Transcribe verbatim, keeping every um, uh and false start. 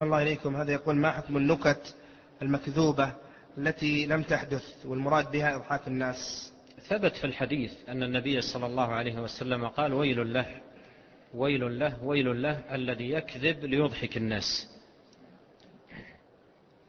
الله إليكم. هذا يقول: ما حكم النكت المكذوبة التي لم تحدث والمراد بها إضحاك الناس؟ ثبت في الحديث أن النبي صلى الله عليه وسلم قال: ويل له ويل له ويل له الذي يكذب ليضحك الناس.